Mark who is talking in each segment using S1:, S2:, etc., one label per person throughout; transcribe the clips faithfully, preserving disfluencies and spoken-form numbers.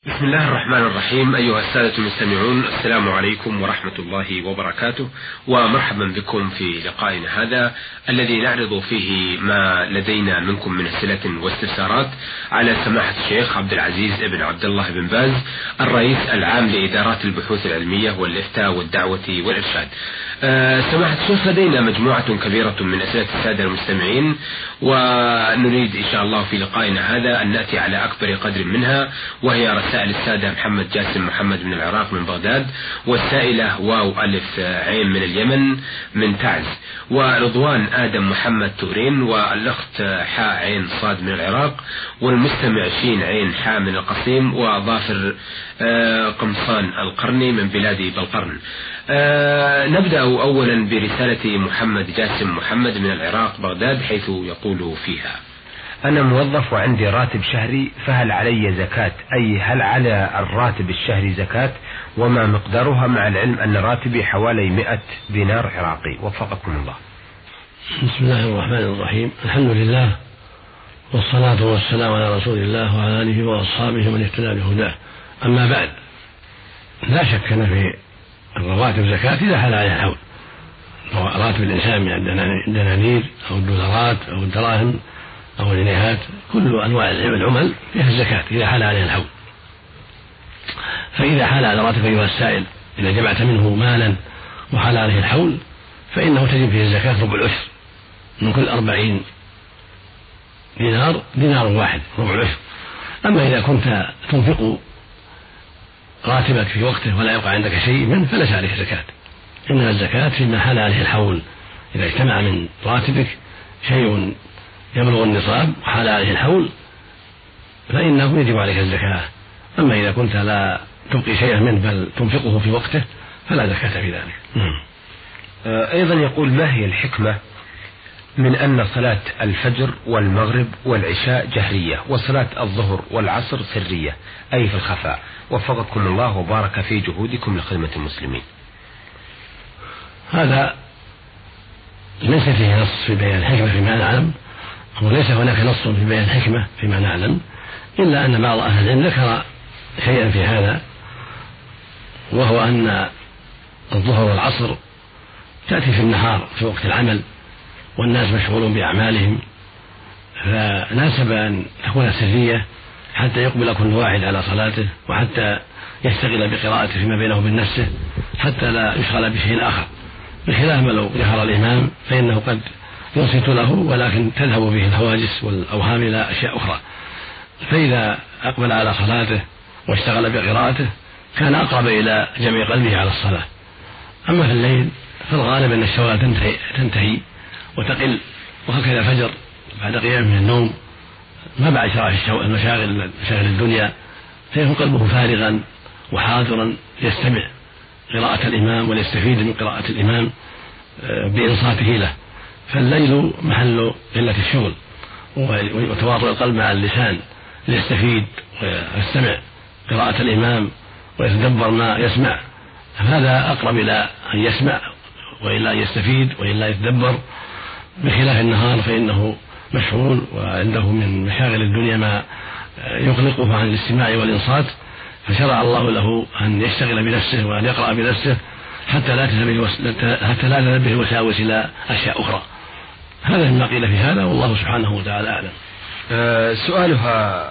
S1: بسم الله الرحمن الرحيم. أيها السادة المستمعون، السلام عليكم ورحمة الله وبركاته، ومرحبا بكم في لقائنا هذا الذي نعرض فيه ما لدينا منكم من أسئلة واستفسارات على سماحة الشيخ عبد العزيز بن عبد الله بن باز، الرئيس العام لإدارات البحوث العلمية والإفتاء والدعوة والإرشاد. أه سماحة الشيخ، لدينا مجموعة كبيرة من أسئلة السادة المستمعين، ونريد إن شاء الله في لقائنا هذا أن نأتي على أكبر قدر منها، وهي رسائل السادة محمد جاسم محمد من العراق من بغداد، والسائلة واو ألف عين من اليمن من تعز، ورضوان آدم محمد تورين، والأخت حاء عين صاد من العراق، والمستمع شين عين حاء من القصيم، وظافر قمصان القرني من بلاد بلقرن. أه نبدأ أولا برسالة محمد جاسم محمد من العراق بغداد، حيث يقول فيها: أنا موظف وعندي راتب شهري، فهل علي زكاة؟ أي هل على الراتب الشهري زكاة؟ وما مقدارها، مع العلم أن راتبي حوالي مئة دينار عراقي، وفقكم الله.
S2: بسم الله الرحمن الرحيم. الحمد لله، والصلاة والسلام على رسول الله وعلى آله وأصحابه ومن اهتدى بهداه. أما بعد، لا شك أن في الرواتب زكاة إذا حال عليها الحول. راتب الإنسان من الدنانير أو الدولارات أو الدراهم أو الجنيهات، كل أنواع العمل فيها الزكاة إذا حال عليها الحول. فإذا حال على راتب أيها السائل، إذا جمعت منه مالا وحال عليه الحول، فإنه تجب فيه الزكاة ربع العشر من كل أربعين دينار، دينار واحد ربع العشر. أما إذا كنت تنفق راتبك في وقته ولا يقع عندك شيء منه فليس عليك زكاة، إنما الزكاة فيما حال عليه الحول. إذا اجتمع من راتبك شيء يبلغ النصاب وحال عليه الحول فإنه يجب عليك الزكاة. أما إذا كنت لا تبقي شيئا منه بل تنفقه في وقته فلا زكاة في ذلك.
S1: أيضا يقول: ما هي الحكمة من أن صلاة الفجر والمغرب والعشاء جهرية، وصلاة الظهر والعصر سرية، أي في الخفاء؟ وفقكم الله وبارك في جهودكم لخدمة المسلمين.
S2: هذا ليس فيه نص في بيان الحكمة فيما نعلم، وليس هناك نص في بيان الحكمة فيما نعلم، إلا أن بعض أهل العلم ذكر شيئا في هذا، وهو أن الظهر والعصر تأتي في النهار في وقت العمل والناس مشغولون بأعمالهم، فناسب أن تكون سرية حتى يقبل كل واحد على صلاته، وحتى يشتغل بقراءته فيما بينه وبين نفسه، حتى لا يشغل بشيء آخر، بخلاف ما لو جهر الإمام فإنه قد ينصت له ولكن تذهب به الهواجس والأوهام إلى أشياء أخرى. فإذا أقبل على صلاته واشتغل بقراءته كان أقرب إلى جمع قلبه على الصلاة. أما في الليل فالغالب أن الشغلات تنتهي, تنتهي وتقل، وهكذا الفجر بعد قيامه من النوم ما بعد شرع المشاغل مشاغل الدنيا، فيكون قلبه فارغا وحاضرا يستمع قراءة الإمام ويستفيد من قراءة الإمام بإنصاته له. فالليل محل قلة الشغل وتواطؤ القلب مع اللسان ليستفيد ويستمع قراءة الإمام ويتدبر ما يسمع، هذا أقرب إلى أن يسمع وإلا أن يستفيد وإلا يتدبر، بخلاف النهار فإنه مشغول وعنده من مشاغل الدنيا ما يقلقه عن الاستماع والإنصات، فشرع الله له أن يشتغل بنفسه وأن يقرأ بنفسه حتى لا حتى لا تنبه الوساوس إلى أشياء أخرى. هذا مما قيل في هذا، والله سبحانه وتعالى أعلم.
S1: أه سؤالها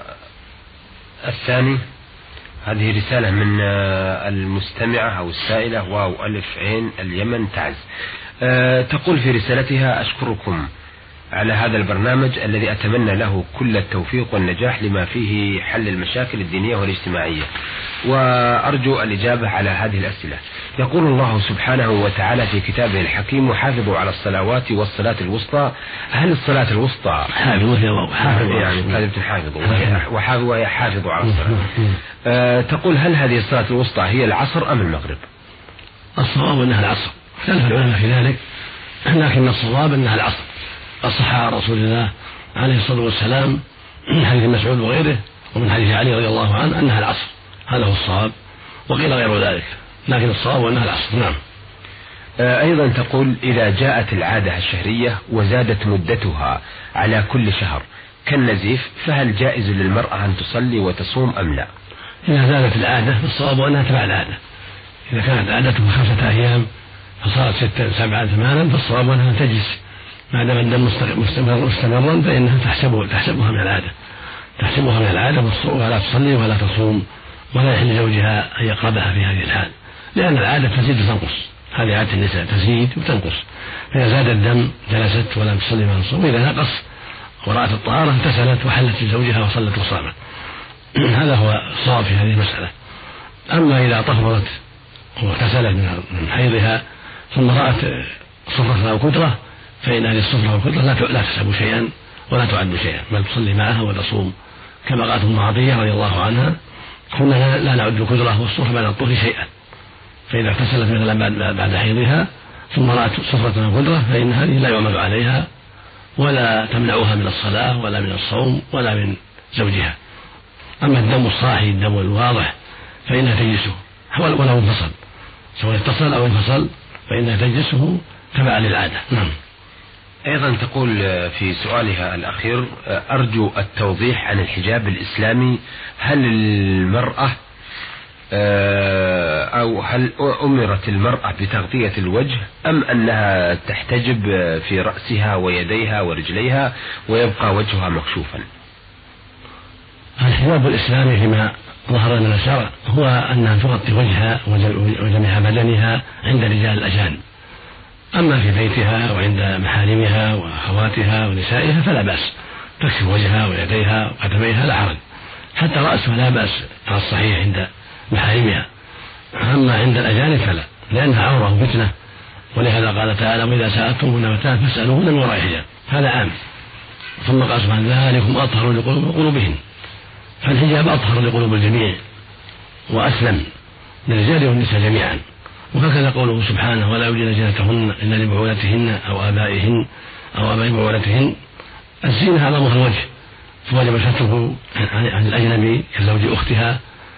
S1: الثاني، هذه رسالة من المستمعة أو السائلة واو ألف عين اليمن تعز. أه تقول في رسالتها: أشكركم على هذا البرنامج الذي أتمنى له كل التوفيق والنجاح لما فيه حل المشاكل الدينية والاجتماعية، وأرجو الإجابة على هذه الأسئلة. يقول الله سبحانه وتعالى في كتابه الحكيم: وحافظوا على الصلوات والصلاة الوسطى. هل الصلاة الوسطى
S2: حافظوا
S1: يعني كلمة حافظوا وحافظوا وهي حافظوا على الصلاة؟ أه تقول: هل هذه الصلاة الوسطى هي العصر أم المغرب؟
S2: الصواب أنها العصر، اختلف العلماء في ذلك، لكن الصواب أنها العصر. الصح عن رسول الله عليه الصلاة والسلام من حديث مسعود وغيره ومن حديث علي رضي الله عنه أنها العصر، هذا هو الصواب، وقيل غير ذلك، لكن الصواب أنها العصر. نعم.
S1: أيضا تقول: إذا جاءت العادة الشهرية وزادت مدتها على كل شهر كالنزيف، فهل جائز للمرأة أن تصلي وتصوم أم لا؟
S2: إذا زادت العادة فالصواب أنها تبع العادة. إذا كانت عادته خمسة أيام فصارت ستة سبعة ثمانا فالصواب أنها تجلس ما دام الدم مستمر مستمرا فإنها تحسبه تحسبها من العادة تحسبها من العادة ولا تصلي ولا تصوم ولا يحل زوجها أن يقربها في هذه الحال، لأن العادة تزيد وتنقص. هذه عادة النساء تزيد وتنقص، فإذا زاد الدم جلست ولا تصلي ولا تصوم، وإذا نقص ورأت الطهارة اغتسلت وحلت لزوجها وصلت وصامت. هذا هو الصواب في هذه المسألة. أما إذا طهرت واغتسلت من حيضها ثم رأت صفرة أو كدرة فإن هذه الصفرة أو الكدرة لا تحسب شيئا ولا تعد شيئا، بل تصلي معها وتصوم، كما قالت أم عطية رضي الله عنها: كنا لا نعد الكدرة والصفرة بعد الطهر شيئا، فإذا اغتسلت مثلا بعد حيضها ثم رأت صفرة أو كدرة فإن هذه لا يعمل عليها ولا تمنعها من الصلاة ولا من الصوم ولا من زوجها. أما الدم الصاحي الدم الواضح فإنها تجلسه ولو انفصل، سواء اتصل أو انفصل فإنها تجلسه تبعا للعادة. نعم.
S1: أيضا تقول في سؤالها الأخير: أرجو التوضيح عن الحجاب الإسلامي، هل المرأة أو هل أمرت المرأة بتغطية الوجه أم أنها تحتجب في رأسها ويديها ورجليها ويبقى وجهها مكشوفا؟
S2: الحجاب الإسلامي فيما ظهر من الشرع هو أنها تغطي وجهها وجميع بدنها عند رجال الأجانب، أما في بيتها وعند محارمها وأخواتها ونسائها فلا بأس، تكشف وجهها ويديها وقدميها لا حرج، حتى رأسها لا بأس على الصحيح عند محارمها. أما عند الأجانب فلا، لأنها عورة وفتنة، ولهذا قال تعالى: وإذا سألتموهن متاعا فاسألوهن من وراء حجاب. هذا عام. ثم قال سبحانه: ذلكم أطهر لقلوبهن. فالحجاب أطهر لقلوب الجميع وأسلم للرجال والنساء جميعا. وهكذا قوله سبحانه: ولا يبدين زينتهن إلا لبعولتهن أو آبائهن أو آباء بعولتهن. الزينة على ظهر الوجه، فوجب ستره عن الأجنبي كزوج أختها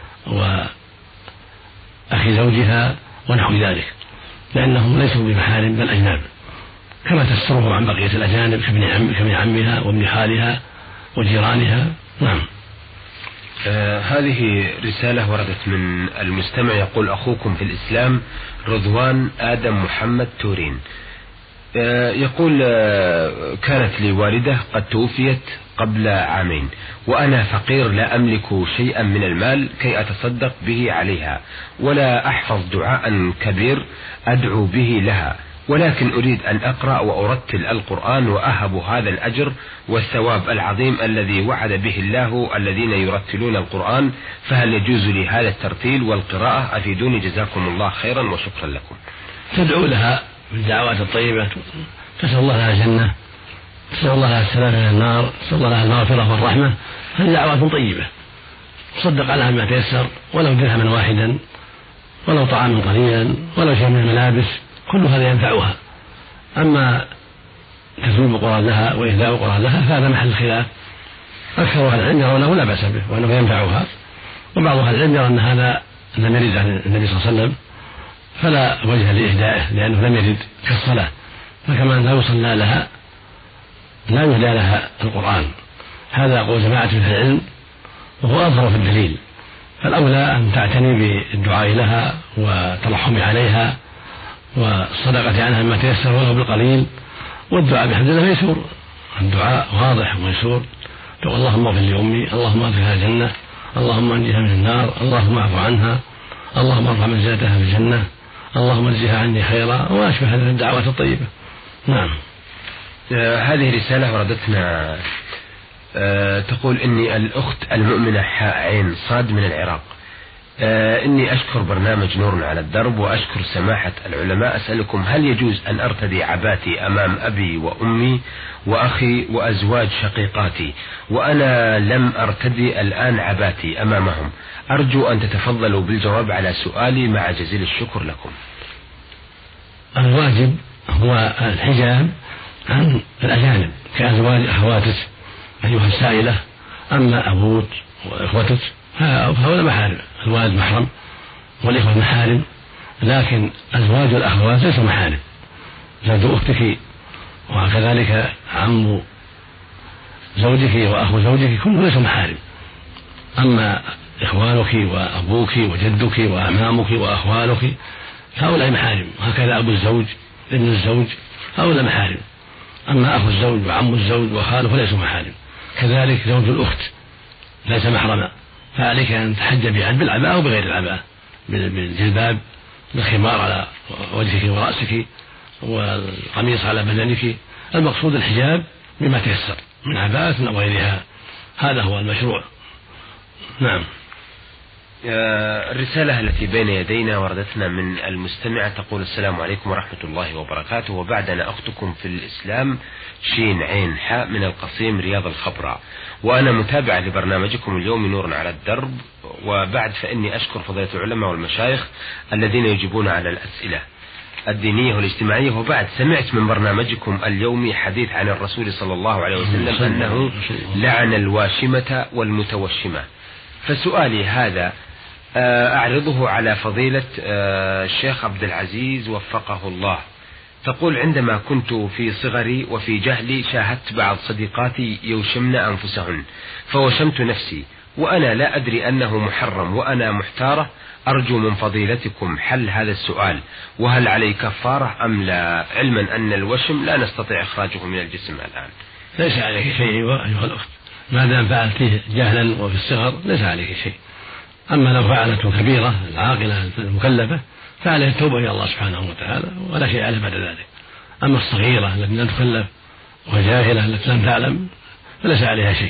S2: وأخي زوجها ونحو ذلك، لأنهم ليسوا بمحارم بل أجناب، كما تستره عن بقية الأجانب كابن عمها وابن خالها وجيرانها. نعم.
S1: آه هذه رسالة وردت من المستمع، يقول: أخوكم في الإسلام رضوان آدم محمد تورين. آه يقول: آه كانت لي والدة قد توفيت قبل عامين، وأنا فقير لا أملك شيئا من المال كي أتصدق به عليها، ولا أحفظ دعاء كبير أدعو به لها، ولكن أريد أن أقرأ وأرتل القرآن وأهب هذا الأجر والثواب العظيم الذي وعد به الله الذين يرتلون القرآن، فهل يجوز لي هذا الترتيل والقراءة؟ أفيدوني جزاكم الله خيرا وشكرا لكم.
S2: تدعو لها بالدعوات الطيبة، تسأل الله لها الجنة، تسأل الله لها السلامة من النار، تسأل الله لها المغفرة والرحمة، هذه دعوات طيبة. تصدق عليها بما تيسر، ولو درهما واحدا، ولو طعاما قليلا، ولو شيء من الملابس، كل هذا ينفعها. أما تسليم القرآن لها وإهداء القرآن لها فهذا محل الخلاف. أكثر أهل العلم يرونه لا بأس به وأنه ينفعها، وبعض أهل العلم يرى أن هذا لم يرد عن النبي صلى الله عليه وسلم فلا وجه لإهدائه، لأنه لم يرد كالصلاة، فكما لا يصلى لها لا يهدى لها القرآن. هذا قول جماعة من العلم وهو أظهر في الدليل. فالأولى أن تعتني بالدعاء لها وترحم عليها والصدقة عنها مما تيسر ولو بالقليل، والدعاء بحمد الله ميسور، الدعاء واضح وميسور. تقول: اللهم اغفر لأمي، اللهم ادخلها الجنة، اللهم انجها من النار، اللهم اعف عنها، اللهم ارفع منزلتها في الجنة، اللهم اجزها عني خيرا، وما أشبه هذه الدعوات الطيبة. نعم.
S1: آه هذه رسالة وردتنا، آه تقول: إني الأخت المؤمنة حاء عين صاد من العراق، آه إني أشكر برنامج نور على الدرب وأشكر سماحة العلماء. أسألكم: هل يجوز أن أرتدي عباتي أمام أبي وأمي وأخي وأزواج شقيقاتي، وأنا لم أرتدي الآن عباتي أمامهم؟ أرجو أن تتفضلوا بالجواب على سؤالي مع جزيل الشكر لكم.
S2: الواجب هو الحجاب عن الأجانب كأزواج أخواتك أيها السائلة. أما أبوك وإخوتك فهؤلاء محارم، الوالد محرم والإخوة محارم، لكن أزواج الأخوات ليسوا محارم. زوج أختك وكذلك عم زوجك وأخو زوجك كلهم ليسوا محارم. أما إخوانك وأبوك وجدك وأعمامك وأخوالك هؤلاء محارم، وهكذا أبو الزوج ابن الزوج هؤلاء محارم. أما أخو الزوج وعم الزوج وخاله فليسوا محارم. كذلك زوج الأخت ليس محرما، فعليك أن تحجبي عنه بالعباءة أو بغير العباءة، بالجلباب، بالخمار على وجهك ورأسك، والقميص على بدنك. المقصود الحجاب بما تيسر من عباءة أو غيرها، هذا هو المشروع. نعم.
S1: الرسالة التي بين يدينا وردتنا من المستمعة تقول: السلام عليكم ورحمة الله وبركاته، وبعدنا أختكم في الإسلام شين عين حاء من القصيم رياض الخبراء، وأنا متابعة لبرنامجكم اليوم نور على الدرب، وبعد فإني أشكر فضيلة العلماء والمشايخ الذين يجيبون على الأسئلة الدينية والاجتماعية. وبعد سمعت من برنامجكم اليومي حديث عن الرسول صلى الله عليه وسلم أنه لعن الواشمة والمتوشمة، فسؤالي هذا أعرضه على فضيلة الشيخ عبد العزيز وفقه الله. تقول: عندما كنت في صغري وفي جهلي شاهدت بعض صديقاتي يوشمن أنفسهن فوشمت نفسي وأنا لا أدري أنه محرم، وأنا محتارة، أرجو من فضيلتكم حل هذا السؤال، وهل علي كفارة أم لا، علما أن الوشم لا نستطيع إخراجه من الجسم الآن.
S2: ليس عليك شيء أيها الأخت، ما دام فعلته جهلا وفي الصغر ليس عليك شيء. أما لو فعلته كبيرة العاقلة المكلفة فعليه التوبة إلى الله سبحانه وتعالى ولا شيء عليه بعد ذلك. أما الصغيرة التي لم تكلف وجاهلة التي لم تعلم فليس عليها شيء.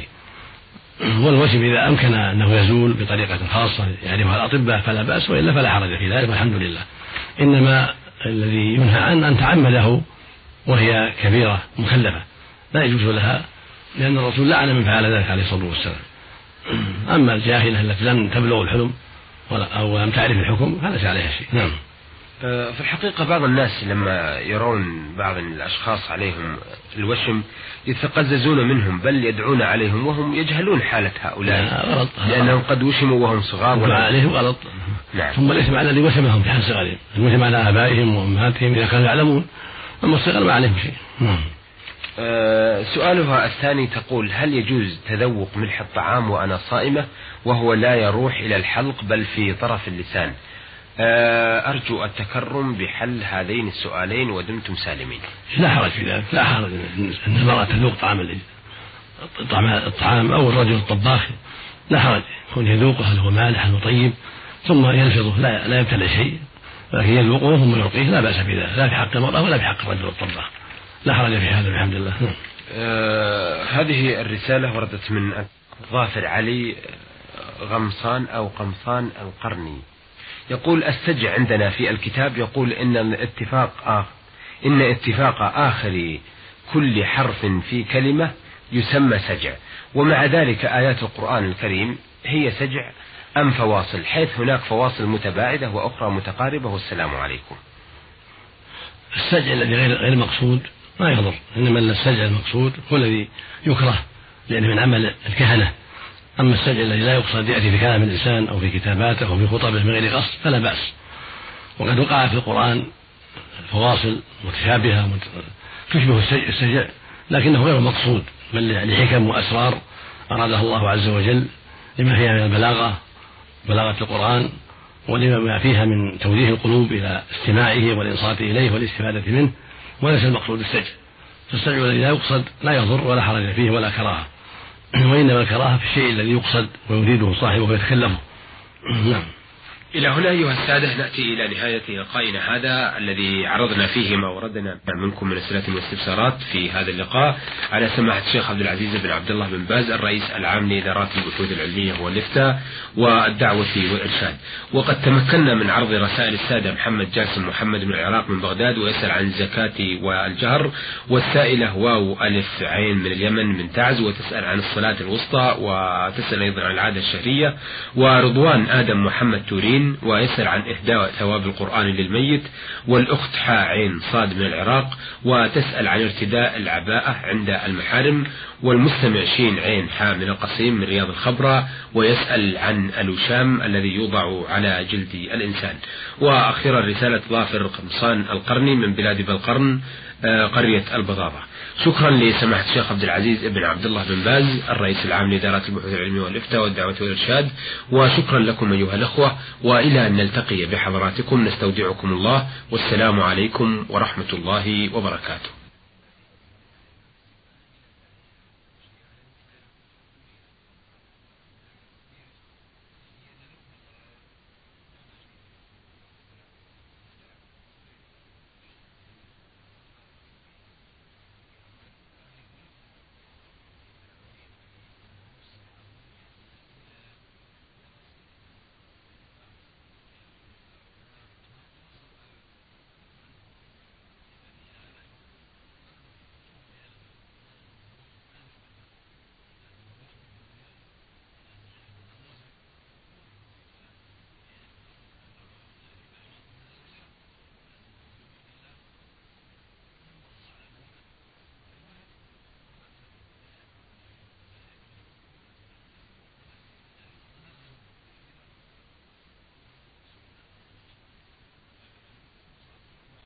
S2: والوشم إذا أمكن أنه يزول بطريقة خاصة يعرفها الأطباء فلا بأس، وإلا فلا حرج في ذلك والحمد لله. إنما الذي ينهى عنه أن تعمده وهي كبيرة مكلفة لا يجوز لها، لأن الرسول لعن من فعل ذلك عليه الصلاة والسلام. أما الجاهلة التي لم تبلغ الحلم أو لم تعرف الحكم فليس عليها شيء. نعم.
S1: في الحقيقة بعض الناس لما يرون بعض الأشخاص عليهم الوشم يتقززون منهم، بل يدعون عليهم وهم يجهلون حالة هؤلاء
S2: غلط،
S1: لأنهم قد وشموا وهم صغار
S2: ولا عليهم غلط.
S1: نعم.
S2: ثم ليس على الذي وشمهم في حال صغرهم، الوشم على آبائهم وأمهاتهم إذا كانوا يعلمون، أما الصغر ما عليهم شيء. نعم.
S1: أه سؤالها الثاني تقول: هل يجوز تذوق ملح الطعام وأنا صائمة وهو لا يروح إلى الحلق بل في طرف اللسان؟ أه أرجو التكرم بحل هذين السؤالين ودمتم سالمين.
S2: لا حرج في ذلك، لا حرج أن المرأة تذوق طعام الطعام أو الرجل الطباخ، لا حرج يكون يذوقه هل هو مالح أو طيب ثم يلفظه، لا, لا يبتلع شيء، لكن يذوقه ثم يلقيه لا بأس بذلك، لا في حق المرأة ولا في حق الرجل الطباخ، لا حرج في هذا الحمد لله.
S1: أه هذه الرسالة وردت من ظافر علي غمصان أو قمصان القرني، يقول: السجع عندنا في الكتاب يقول إن الاتفاق آخر إن اتفاق آخر كل حرف في كلمة يسمى سجع، ومع ذلك آيات القرآن الكريم هي سجع أم فواصل، حيث هناك فواصل متباعدة وأخرى متقاربة، والسلام عليكم.
S2: السجع الذي غير مقصود ما يضر، إنما السجع المقصود هو الذي يكره لأنه من عمل الكهنة. أما السجع الذي لا يقصد يأتي في كلام الإنسان أو في كتاباته أو في خطبه من غير قصد فلا بأس. وقد وقع في القرآن فواصل متشابهة تشبه السجع لكنه غير مقصود، بل لحكم وأسرار أرادها الله عز وجل لما فيها من البلاغة بلاغة القرآن ولما فيها من توجيه القلوب إلى استماعه والإنصات إليه والاستفادة منه، وليس المقصود السجع. فالسجع الذي لا يقصد لا يضر ولا حرج فيه ولا كراهة، وإنما الكراهة في الشيء الذي يقصد ويريده صاحبه ويتكلفه. نعم.
S1: إلى هنا أيها السادة نأتي إلى نهاية لقائنا هذا الذي عرضنا فيه ما وردنا منكم من أسئلة واستفسارات في هذا اللقاء على سماحة الشيخ عبد العزيز بن عبد الله بن باز الرئيس العام لإدارات البحوث العلمية والإفتاء والدعوة والإرشاد. وقد تمكنا من عرض رسائل السادة محمد جاسم محمد من العراق من بغداد ويسأل عن الزكاة والجهر، والسائلة واو ألف عين من اليمن من تعز وتسأل عن الصلاة الوسطى وتسأل أيضا عن العادة الشهرية، ورضوان آدم محمد تورين ويسأل عن إهداء ثواب القرآن للميت، والأخت حاء عين صاد من العراق وتسأل عن ارتداء العباءة عند المحارم، والمستمع شين عين حاء من القصيم من رياض الخبرة، ويسأل عن الوشام الذي يوضع على جلد الإنسان. وأخيرا رسالة ظافر قمصان القرني من بلاد بلقرن قرية البضاضة. شكرا لسماحة الشيخ عبد العزيز ابن عبد الله بن باز الرئيس العام لإدارات البحوث العلمية والإفتاء والدعوة والإرشاد، وشكرا لكم أيها الأخوة، وإلى أن نلتقي بحضراتكم نستودعكم الله، والسلام عليكم ورحمة الله وبركاته.